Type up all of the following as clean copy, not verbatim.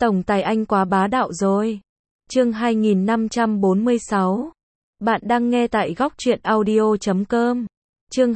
Tổng tài anh quá bá đạo rồi. Chương 2546. Bạn đang nghe tại góc truyện audio.com. Chương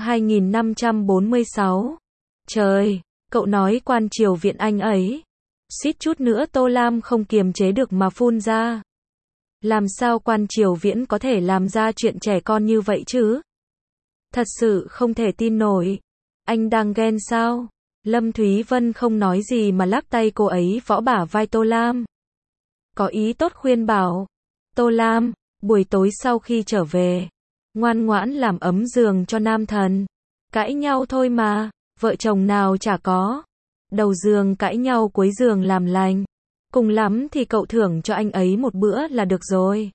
2546. Trời, cậu nói quan triều viện anh ấy. Suýt chút nữa Tô Lam không kiềm chế được mà phun ra. Làm sao quan triều viễn có thể làm ra chuyện trẻ con như vậy chứ? Thật sự không thể tin nổi. Anh đang ghen sao? Lâm Thúy Vân không nói gì mà lắc tay cô ấy võ bả vai Tô Lam. Có ý tốt khuyên bảo. Tô Lam, buổi tối sau khi trở về, ngoan ngoãn làm ấm giường cho nam thần. Cãi nhau thôi mà, vợ chồng nào chả có. Đầu giường cãi nhau cuối giường làm lành. Cùng lắm thì cậu thưởng cho anh ấy một bữa là được rồi.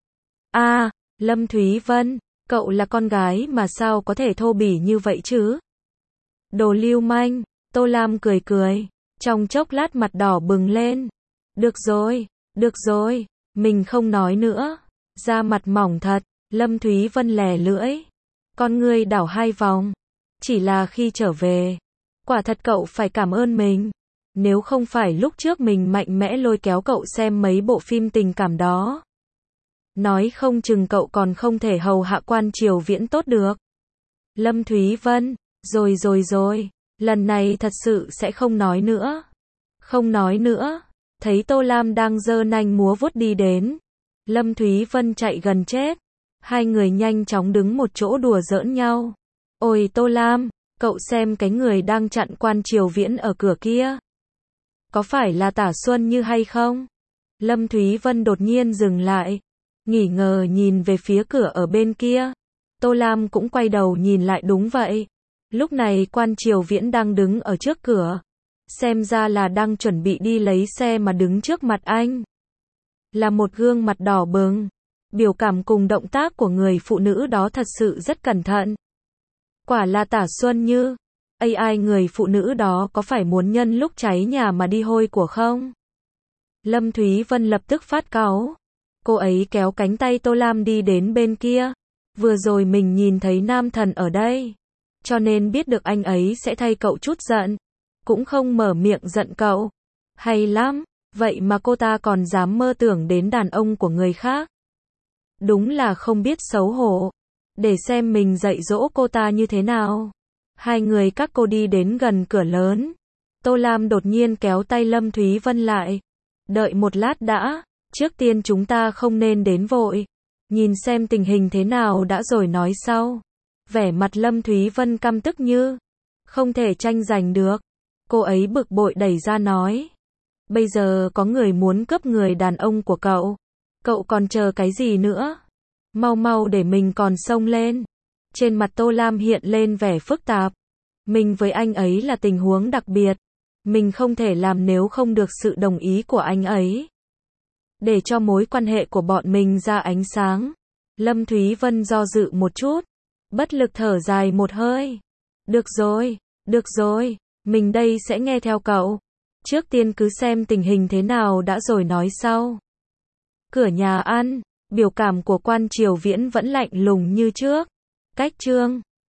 À, Lâm Thúy Vân, cậu là con gái mà sao có thể thô bỉ như vậy chứ? Đồ lưu manh, Tô Lam cười cười, trong chốc lát mặt đỏ bừng lên. Được rồi, mình không nói nữa. Da mặt mỏng thật, Lâm Thúy Vân lè lưỡi. Con ngươi đảo hai vòng. Chỉ là khi trở về, quả thật cậu phải cảm ơn mình. Nếu không phải lúc trước mình mạnh mẽ lôi kéo cậu xem mấy bộ phim tình cảm đó, nói không chừng cậu còn không thể hầu hạ quan triều viễn tốt được. Lâm Thúy Vân, rồi, lần này thật sự sẽ không nói nữa. Không nói nữa. Thấy Tô Lam đang giơ nanh múa vuốt đi đến, Lâm Thúy Vân chạy gần chết. Hai người nhanh chóng đứng một chỗ đùa giỡn nhau. Ôi Tô Lam, cậu xem cái người đang chặn quan triều viễn ở cửa kia. Có phải là Tả Xuân Như hay không? Lâm Thúy Vân đột nhiên dừng lại, nghỉ ngờ nhìn về phía cửa ở bên kia. Tô Lam cũng quay đầu nhìn lại, đúng vậy. Lúc này quan triều viễn đang đứng ở trước cửa. Xem ra là đang chuẩn bị đi lấy xe mà đứng trước mặt anh. Là một gương mặt đỏ bừng. Biểu cảm cùng động tác của người phụ nữ đó thật sự rất cẩn thận. Quả là Tả Xuân Như. AI người phụ nữ đó có phải muốn nhân lúc cháy nhà mà đi hôi của không? Lâm Thúy Vân lập tức phát cáu. Cô ấy kéo cánh tay Tô Lam đi đến bên kia. Vừa rồi mình nhìn thấy nam thần ở đây, cho nên biết được anh ấy sẽ thay cậu chút giận. Cũng không mở miệng giận cậu. Hay lắm, vậy mà cô ta còn dám mơ tưởng đến đàn ông của người khác. Đúng là không biết xấu hổ. Để xem mình dạy dỗ cô ta như thế nào. Hai người các cô đi đến gần cửa lớn. Tô Lam đột nhiên kéo tay Lâm Thúy Vân lại. Đợi một lát đã, trước tiên chúng ta không nên đến vội. Nhìn xem tình hình thế nào đã rồi nói sau. Vẻ mặt Lâm Thúy Vân căm tức như không thể tranh giành được. Cô ấy bực bội đẩy ra nói. Bây giờ có người muốn cướp người đàn ông của cậu. Cậu còn chờ cái gì nữa? Mau để mình còn xông lên. Trên mặt Tô Lam hiện lên vẻ phức tạp. Mình với anh ấy là tình huống đặc biệt. Mình không thể làm nếu không được sự đồng ý của anh ấy. Để cho mối quan hệ của bọn mình ra ánh sáng. Lâm Thúy Vân do dự một chút. Bất lực thở dài một hơi. Được rồi. Mình đây sẽ nghe theo cậu. Trước tiên cứ xem tình hình thế nào đã rồi nói sau. Cửa nhà ăn. Biểu cảm của quan triều viễn vẫn lạnh lùng như trước. Cách chương